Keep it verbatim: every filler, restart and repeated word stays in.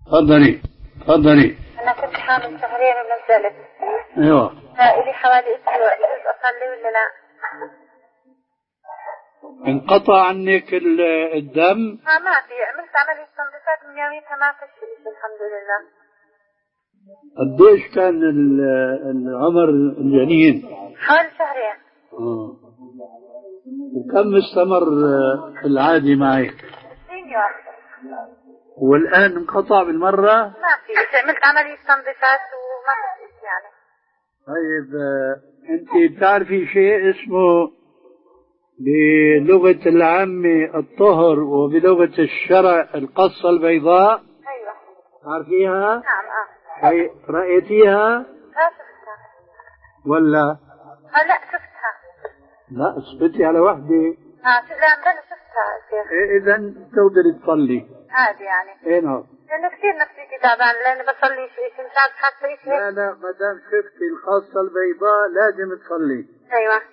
تفضلي تفضلي. أنا كنت حامل شهرين ونزلت. أيوة. إلي حوالي أسبوع، يجوز أصلي ولا لا؟ انقطع عنك الدم؟ ما ما في، عملت عملية تنظيفات من يوميتها ما في شيء الحمد لله. قديش كان العمر الجنين؟ حوالي شهرين. آه. وكم استمر العادي معك؟ عشرين يوم. والآن انقطع بالمرة؟ ما في، عملت عملية تنظيفات وما في شيء يعني. طيب أنت بتعرفي شيء اسمه بلغة العامة الطهر وبلغة الشرع القصة البيضاء؟ أيوة. تعرفيها؟ نعم. آه. أي رأيتيها؟ لا شفتها. ولا؟ آه لا شفتها. لا اثبتي على وحدة. آه لا أنا شفتها شيخ. إيه إذا تقدري تصلي؟ عادي يعني. إيه نعم. لأنه كثير نفسيتي تعبان لأني بصلي شيء كنت حاسة شيء. لا لا ما دام شفتي الخاصة البيضاء لازم تصلي. أيوة.